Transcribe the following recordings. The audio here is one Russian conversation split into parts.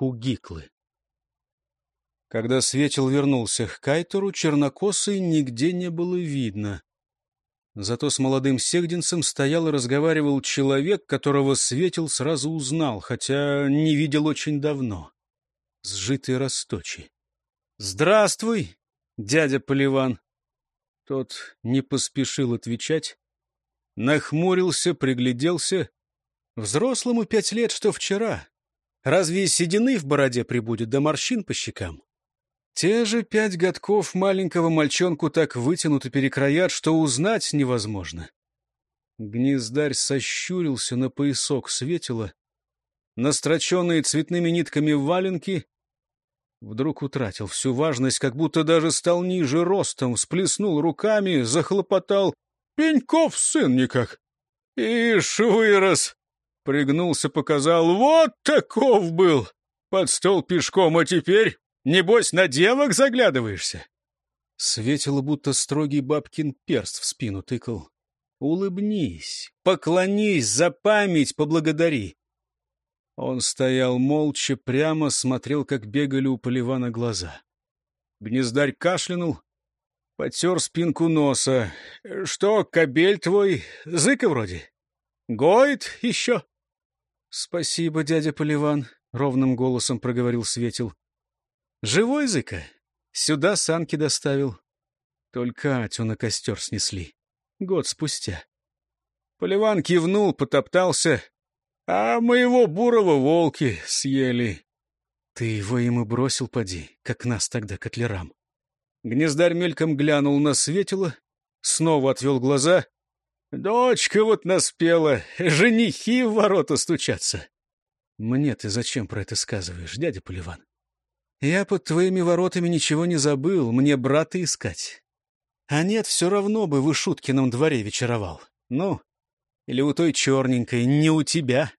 Кугиклы. Когда Светил вернулся к кайтеру, чернокосой нигде не было видно. Зато с молодым сагдинцем стоял и разговаривал человек, которого Светил сразу узнал, хотя не видел очень давно. Сжитый Росточи. «Здравствуй, дядя Поливан!» Тот не поспешил отвечать, нахмурился, пригляделся. Взрослому 5 лет, что вчера. Разве седины в бороде прибудет, да морщин по щекам? Те же 5 годков маленького мальчонку так вытянут и перекроят, что узнать невозможно. Гнездарь сощурился на поясок Светила, настроченные цветными нитками валенки. Вдруг утратил всю важность, как будто даже стал ниже ростом, всплеснул руками, захлопотал. «Пеньков сын никак! Ишь, вырос!» Пригнулся, показал. «Вот таков был! Под стол пешком, а теперь, небось, на девок заглядываешься?» Светило, будто строгий бабкин перст в спину тыкал. «Улыбнись, поклонись, за память поблагодари!» Он стоял молча, прямо смотрел, как бегали у Поливана глаза. Гнездарь кашлянул, потер спинку носа. «Что, кобель твой, зыка вроде? Гоет еще?» «Спасибо, дядя Поливан», — ровным голосом проговорил Светил. «Живой зыка? Сюда санки доставил. Только Атю на костер снесли. Год спустя». Поливан кивнул, потоптался. «А моего бурого волки съели». «Ты его им и бросил, поди, как нас тогда котлерам». Гнездарь мельком глянул на Светила, снова отвел глаза. «Дочка вот наспела, женихи в ворота стучатся». «Мне ты зачем про это сказываешь, дядя Поливан? Я под твоими воротами ничего не забыл, мне брата искать. А нет, все равно бы в Ишуткином дворе вечеровал. Ну, или у той черненькой, не у тебя».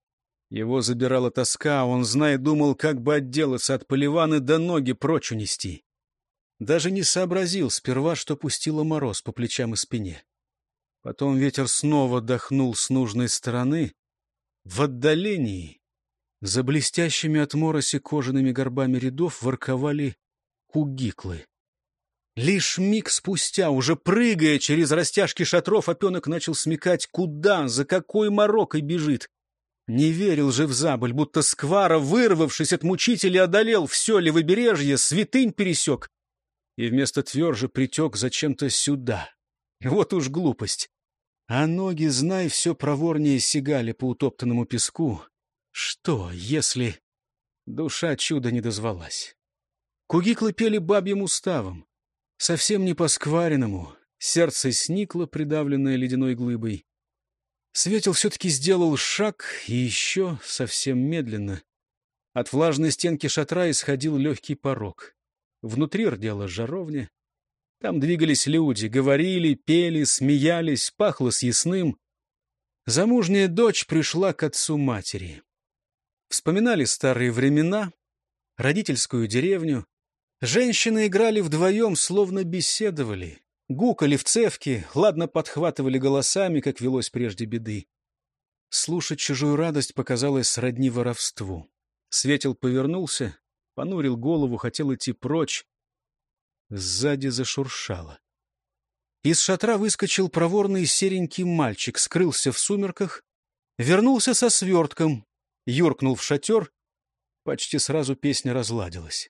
Его забирала тоска, он, зная, думал, как бы отделаться от Поливана да ноги прочь унести. Даже не сообразил сперва, что пустило мороз по плечам и спине. Потом ветер снова дохнул с нужной стороны. В отдалении, за блестящими от мороси кожаными горбами рядов, ворковали кугиклы. Лишь миг спустя, уже прыгая через растяжки шатров, опенок начал смекать, куда, за какой морокой бежит. Не верил же в забыль, будто сквара, вырвавшись от мучителя, одолел все левобережье, святынь пересек и вместо тверже притек зачем-то сюда. Вот уж глупость. А ноги, знай, все проворнее сигали по утоптанному песку. Что, если... Душа чуда не дозвалась. Кугиклы пели бабьим уставом, совсем не по-скваренному. Сердце сникло, придавленное ледяной глыбой. Светил все-таки сделал шаг, и еще совсем медленно. От влажной стенки шатра исходил легкий порог. Внутри рдела жаровня. Там двигались люди, говорили, пели, смеялись, пахло съестным. Замужняя дочь пришла к отцу матери. Вспоминали старые времена, родительскую деревню. Женщины играли вдвоем, словно беседовали. Гукали в цевке, ладно подхватывали голосами, как велось прежде беды. Слушать чужую радость показалось сродни воровству. Светил повернулся, понурил голову, хотел идти прочь. Сзади зашуршало. Из шатра выскочил проворный серенький мальчик, скрылся в сумерках, вернулся со свертком, юркнул в шатер. Почти сразу песня разладилась.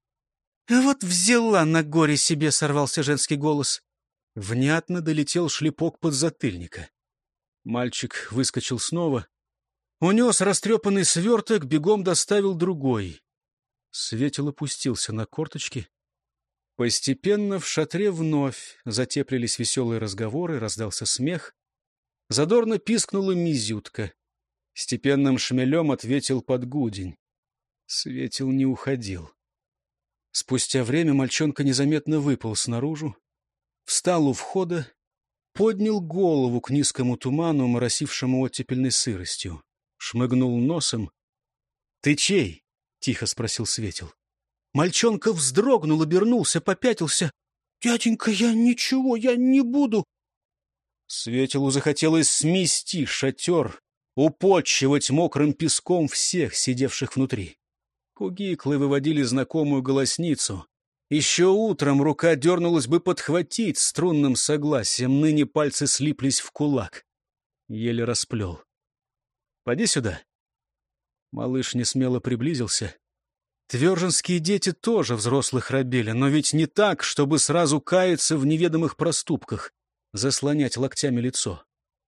«А вот взяла на горе себе!» — сорвался женский голос. Внятно долетел шлепок подзатыльника. Мальчик выскочил снова. Унес растрепанный сверток, бегом доставил другой. Светил опустился на корточки. Постепенно в шатре вновь затеплились веселые разговоры, раздался смех. Задорно пискнула мизютка. Степенным шмелем ответил Подгудень. Светил не уходил. Спустя время мальчонка незаметно выполз наружу, встал у входа, поднял голову к низкому туману, моросившему оттепельной сыростью, шмыгнул носом. — Ты чей? — тихо спросил Светил. Мальчонка вздрогнул, обернулся, попятился. — Дяденька, я ничего, я не буду. Светилу захотелось смести шатер, употчевать мокрым песком всех, сидевших внутри. Кугиклы выводили знакомую голосницу. Еще утром рука дернулась бы подхватить струнным согласием, ныне пальцы слиплись в кулак. Еле расплел. «Поди сюда». Малыш несмело приблизился. Тверженские дети тоже взрослых робели, но ведь не так, чтобы сразу каяться в неведомых проступках, заслонять локтями лицо.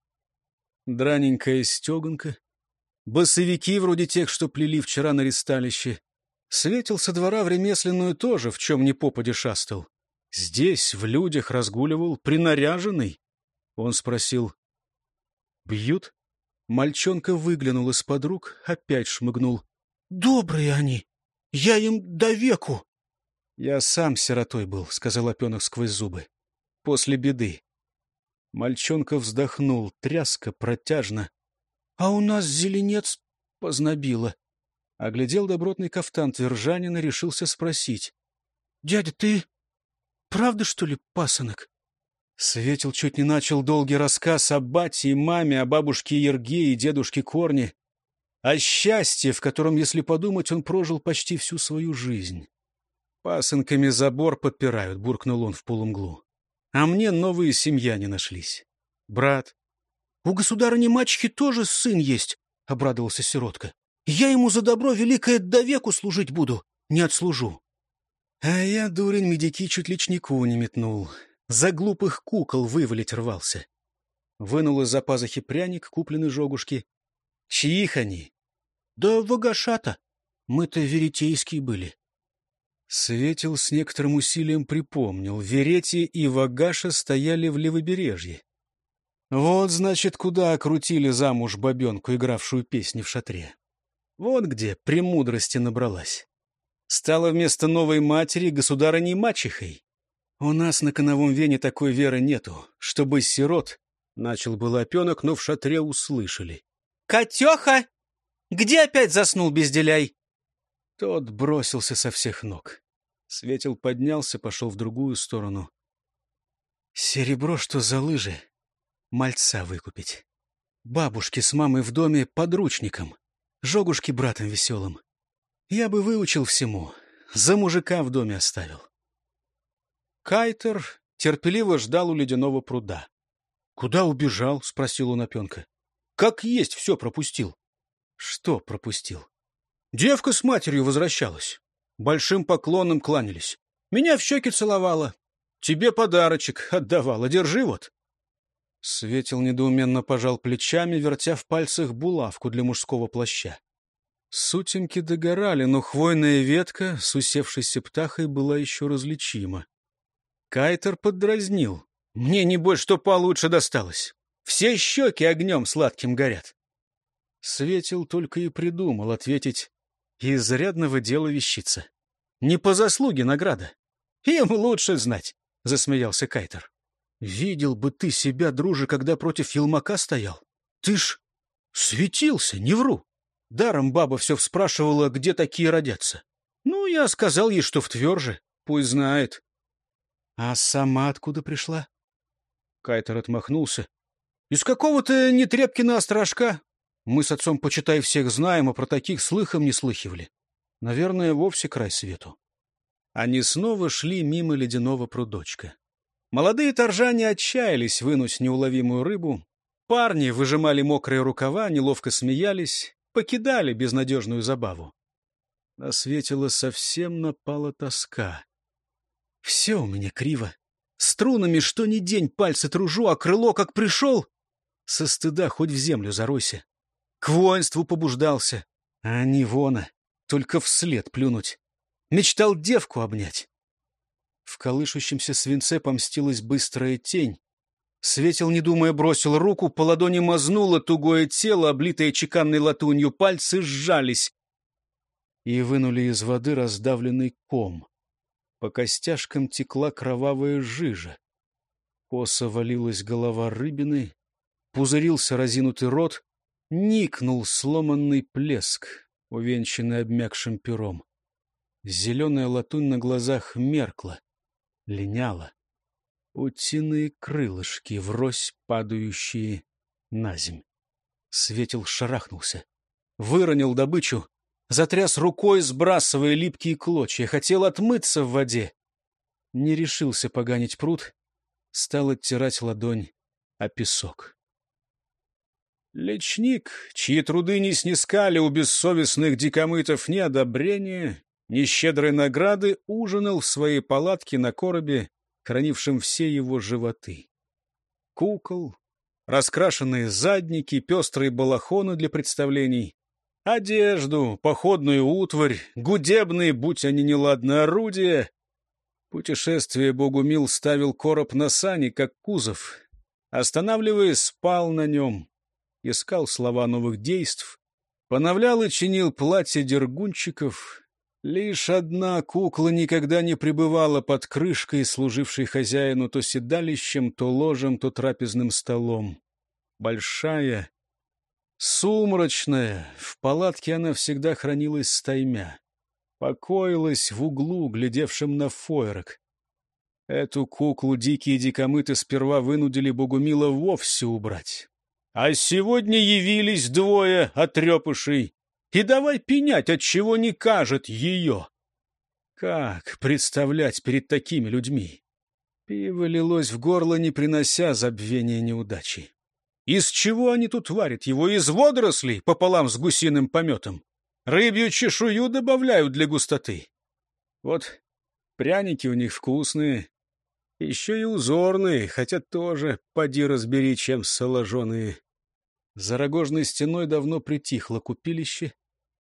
Драненькая стеганка, босовики вроде тех, что плели вчера на ристалище. Светил со двора в ремесленную тоже, в чем ни попадя шастал. Здесь, в людях, разгуливал, принаряженный. Он спросил: «Бьют?» Мальчонка выглянул из-под рук, опять шмыгнул. «Добрые они! Я им довеку!» «Я сам сиротой был», — сказал опенок сквозь зубы. «После беды». Мальчонка вздохнул, тряска, протяжно. «А у нас зеленец познобило». Оглядел добротный кафтан Твержанина, решился спросить: «Дядя, ты правда, что ли, пасынок?» Светил чуть не начал долгий рассказ о бате и маме, о бабушке Ерге и дедушке Корне, о счастье, в котором, если подумать, он прожил почти всю свою жизнь. «Пасынками забор подпирают», — буркнул он в полумглу. «А мне новые семьяне нашлись. Брат». «У государыни-мачехи тоже сын есть», — обрадовался сиротка. «Я ему за добро великое довеку служить буду, не отслужу». А я, дурень, медики чуть личнику не метнул. За глупых кукол вывалить рвался. Вынул из-за пазухи пряник, купленный Жогушке. «Чьих они?» «Да Вагашата. Мы-то веретейские были». Светил с некоторым усилием припомнил. Веретье и Вагаша стояли в левобережье. Вот, значит, куда окрутили замуж бабенку, игравшую песни в шатре. Вот где премудрости набралась. Стала вместо новой матери государыней мачехой. У нас на коновом вене такой веры нету, чтобы сирот, — начал был опенок, но в шатре услышали. «Катеха! Где опять заснул безделяй?» Тот бросился со всех ног. Светил поднялся, пошел в другую сторону. «Серебро, что за лыжи, мальца выкупить. Бабушке с мамой в доме подручником, Жогушке братом веселым. Я бы выучил всему, за мужика в доме оставил». Кайтер терпеливо ждал у ледяного пруда. «Куда убежал?» — спросил он опенка. «Как есть все пропустил». «Что пропустил?» «Девка с матерью возвращалась. Большим поклоном кланялись. Меня в щеки целовала. Тебе подарочек отдавала. Держи вот». Светил недоуменно пожал плечами, вертя в пальцах булавку для мужского плаща. Сутенки догорали, но хвойная ветка с усевшейся птахой была еще различима. Кайтер поддразнил: «Мне, небось, что получше досталось. Все щеки огнем сладким горят». Светил только и придумал ответить: «Изрядного дела вещица. Не по заслуге награда. Им лучше знать», — засмеялся Кайтер. «Видел бы ты себя, друже, когда против Елмака стоял. Ты ж светился, не вру. Даром баба все вспрашивала, где такие родятся. Ну, я сказал ей, что в Тверже. Пусть знает». «А сама откуда пришла?» Кайтер отмахнулся. «Из какого-то Нетребкина острожка. Мы с отцом, почитай, всех знаем, а про таких слыхом не слыхивали. Наверное, вовсе край свету». Они снова шли мимо ледяного прудочка. Молодые торжане отчаялись вынуть неуловимую рыбу. Парни выжимали мокрые рукава, неловко смеялись, покидали безнадежную забаву. На Светила совсем напала тоска. «Все у меня криво. Струнами что ни день пальцы тружу, а крыло как пришел. Со стыда хоть в землю заройся. К воинству побуждался, а они вона, только вслед плюнуть. Мечтал девку обнять». В колышущемся свинце помстилась быстрая тень. Светил, не думая, бросил руку, по ладони мазнуло тугое тело, облитое чеканной латунью, пальцы сжались и вынули из воды раздавленный ком. По костяшкам текла кровавая жижа. Косо валилась голова рыбины, пузырился разинутый рот, никнул сломанный плеск, увенчанный обмякшим пером. Зеленая латунь на глазах меркла, линяла. Утиные крылышки, врозь падающие наземь. Светил шарахнулся, выронил добычу. затряс рукой, сбрасывая липкие клочья, хотел отмыться в воде. Не решился поганить пруд, стал оттирать ладонь о песок. Лечник, чьи труды не снискали у бессовестных дикомытов ни одобрения, ни щедрой награды, ужинал в своей палатке на коробе, хранившем все его животы. Кукол, раскрашенные задники, пестрые балахоны для представлений, одежду, походную утварь, гудебные, будь они неладны, орудия. Путешествие Богумил ставил короб на сани, как кузов. Останавливаясь, спал на нем, искал слова новых действ, поновлял и чинил платья дергунчиков. Лишь одна кукла никогда не пребывала под крышкой, служившей хозяину то седалищем, то ложем, то трапезным столом. Большая, сумрачная, в палатке она всегда хранилась стаймя. Покоилась в углу, глядевшем на фоерок. Эту куклу дикие дикомыты сперва вынудили Богумила вовсе убрать. А сегодня явились двое отрепышей, и давай пенять, отчего не кажет ее. Как представлять перед такими людьми? Пиво лилось в горло, не принося забвения неудачи. Из чего они тут варят его? Из водорослей пополам с гусиным пометом? Рыбью чешую добавляют для густоты. Вот пряники у них вкусные, еще и узорные, хотя тоже поди разбери, чем соложеные. За рогожной стеной давно притихло купилище.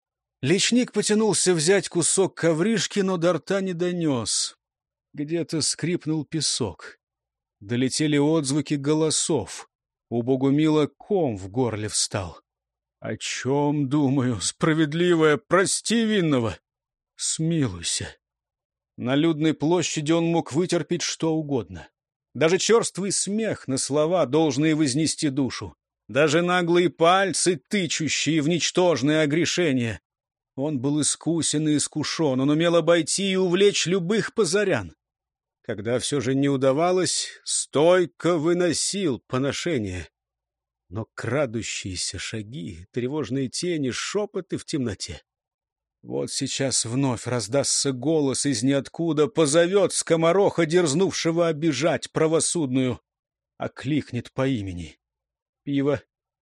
Лечник потянулся взять кусок ковришки, но до рта не донес. Где-то скрипнул песок. Долетели отзвуки голосов. У Богумила ком в горле встал. О чем, думаю, справедливая, прости винного, смилуйся. На людной площади он мог вытерпеть что угодно. Даже черствый смех на слова, должные вознести душу. Даже наглые пальцы, тычущие в ничтожное огрешение. Он был искусен и искушен, он умел обойти и увлечь любых позарян. Когда все же не удавалось, стойко выносил поношение. Но крадущиеся шаги, тревожные тени, шепоты в темноте. Вот сейчас вновь раздастся голос из ниоткуда, позовет скомороха, дерзнувшего обижать правосудную, окликнет по имени. Пиво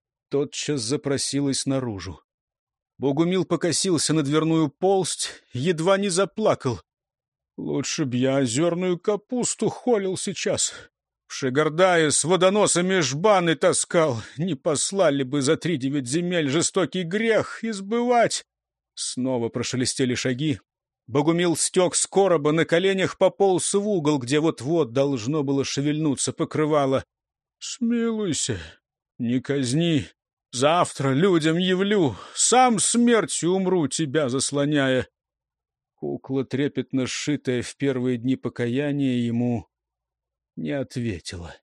тотчас запросилось наружу. Богумил покосился на дверную полсть, едва не заплакал. Лучше б я озерную капусту холил сейчас. В Шигардае с водоносами жбаны таскал. Не послали бы за 3-9 земель жестокий грех избывать. Снова прошелестели шаги. Богумил стек с короба, на коленях пополз в угол, где вот-вот должно было шевельнуться покрывало. Смилуйся, не казни. Завтра людям явлю, сам смертью умру, тебя заслоняя. Кукла, трепетно сшитая в первые дни покаяния, ему не ответила.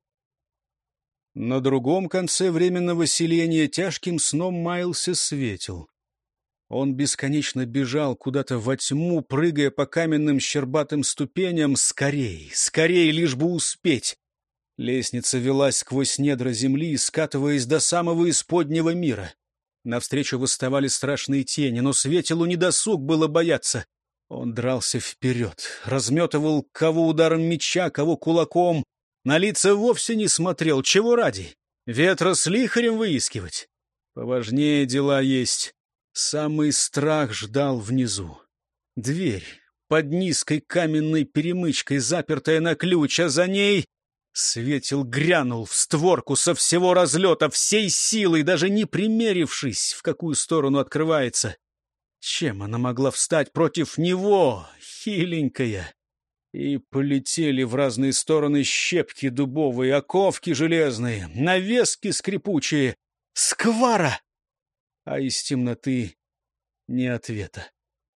На другом конце временного селения тяжким сном маялся Светел. Он бесконечно бежал куда-то во тьму, прыгая по каменным щербатым ступеням. Скорей, скорей, лишь бы успеть. Лестница велась сквозь недра земли, скатываясь до самого исподнего мира. Навстречу восставали страшные тени, но Светелу недосуг было бояться. Он дрался вперед, разметывал кого ударом меча, кого кулаком. На лица вовсе не смотрел, чего ради? Ветра с лихарем выискивать? Поважнее дела есть. Самый страх ждал внизу. Дверь под низкой каменной перемычкой, запертая на ключ, а за ней... Светел грянул в створку со всего разлета, всей силой, даже не примерившись, в какую сторону открывается. Чем она могла встать против него, хиленькая? И полетели в разные стороны щепки дубовые, оковки железные, навески скрипучие. Сквара! А из темноты ни ответа.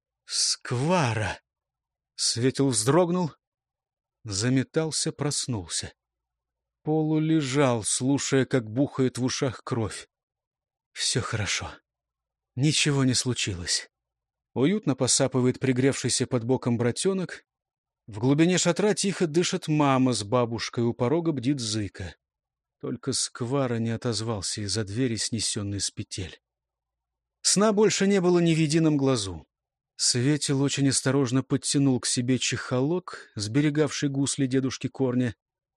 Сквара! Светел вздрогнул, заметался, проснулся. Полулежал, слушая, как бухает в ушах кровь. Все хорошо. Ничего не случилось. Уютно посапывает пригревшийся под боком братенок. В глубине шатра тихо дышит мама с бабушкой, у порога бдит зыка. Только Сквара не отозвался из-за двери, снесенной с петель. Сна больше не было ни в едином глазу. Светил очень осторожно подтянул к себе чехолок, сберегавший гусли дедушки Корня.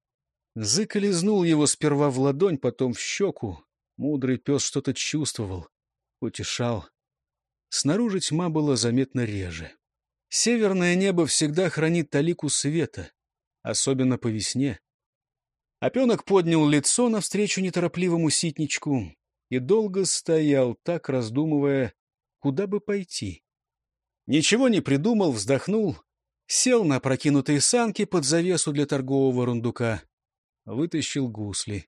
Зык лизнул его сперва в ладонь, потом в щеку. Мудрый пес что-то чувствовал, утешал. Снаружи тьма была заметно реже. Северное небо всегда хранит талику света, особенно по весне. Опенок поднял лицо навстречу неторопливому ситничку и долго стоял, так раздумывая, куда бы пойти. Ничего не придумал, вздохнул, сел на опрокинутые санки под завесу для торгового рундука, вытащил гусли.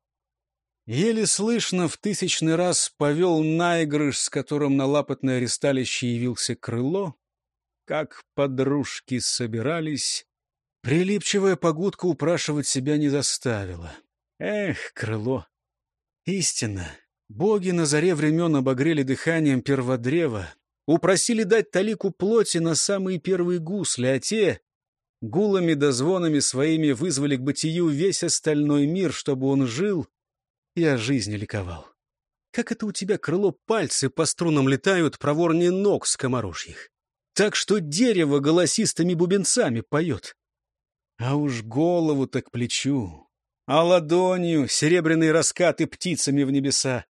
Еле слышно в 1000-й раз повел наигрыш, с которым на лапотное ресталище явился Крыло. Как подружки собирались, прилипчивая погудка упрашивать себя не заставила. Эх, Крыло! Истинно, боги на заре времен обогрели дыханием перводрева, упросили дать талику плоти на самые первые гусли, а те гулами да звонами своими вызвали к бытию весь остальной мир, чтобы он жил и о жизни ликовал. Как это у тебя, Крыло, пальцы по струнам летают проворнее ног скоморожьих, так что дерево голосистыми бубенцами поет. А уж голову так к плечу, а ладонью серебряные раскаты птицами в небеса.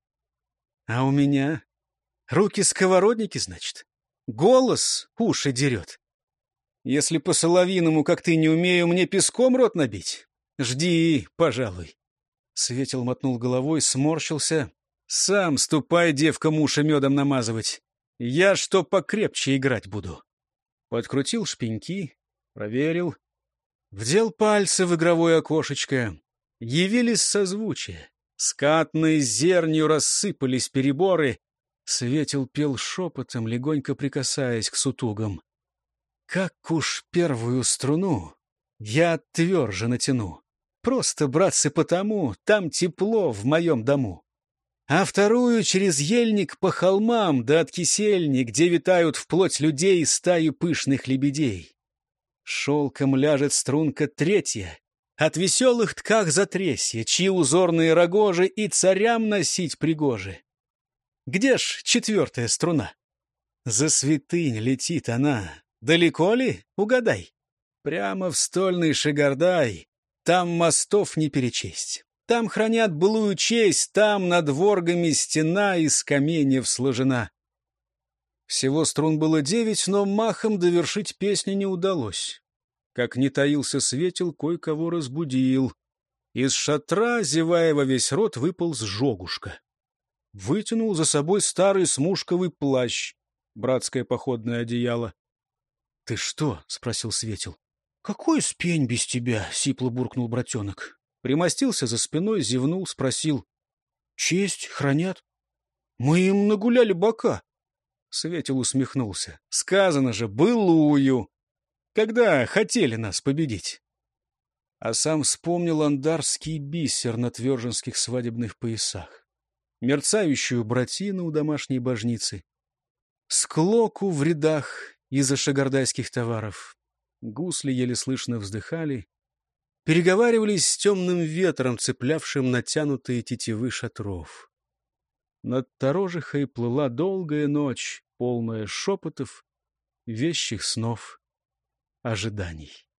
А у меня руки-сковородники, значит, голос уши дерет. Если по-соловьиному, как ты, не умею мне песком рот набить, жди, пожалуй. Светил мотнул головой, сморщился. Сам ступай, девка, уши медом намазывать. Я что покрепче играть буду. Подкрутил шпеньки, проверил. Вдел пальцы в игровое окошечко. Явились созвучия. Скатной зернью рассыпались переборы. Светил пел шепотом, легонько прикасаясь к сутугам. Как уж первую струну я тверже натяну. Просто, братцы, потому там тепло в моем дому. А вторую через ельник по холмам да от кисельни, где витают вплоть людей стаи пышных лебедей. Шелком ляжет струнка третья, от веселых тках затресья, чьи узорные рогожи и царям носить пригожи. Где ж 4-я струна? За святынь летит она. Далеко ли? Угадай. Прямо в стольный Шигардай. Там мостов не перечесть. Там хранят былую честь, там над воргами стена из каменьев сложена. Всего струн было 9, но махом довершить песню не удалось. Как не таился Светил, кое-кого разбудил. Из шатра, зевая во весь рот, выполз Жогушка. Вытянул за собой старый смушковый плащ, братское походное одеяло. — Ты что? — спросил Светил. — Какой спень без тебя? — сипло буркнул братенок. Примостился за спиной, зевнул, спросил. — Честь хранят? Мы им нагуляли бока. Светил усмехнулся. — Сказано же, былую. Когда хотели нас победить. А сам вспомнил андарский бисер на тверженских свадебных поясах, мерцающую братину у домашней божницы, склоку в рядах из-за шагардайских товаров. Гусли еле слышно вздыхали, переговаривались с темным ветром, цеплявшим натянутые тетивы шатров. Над Торожихой плыла долгая ночь, полная шепотов, вещих снов, ожиданий.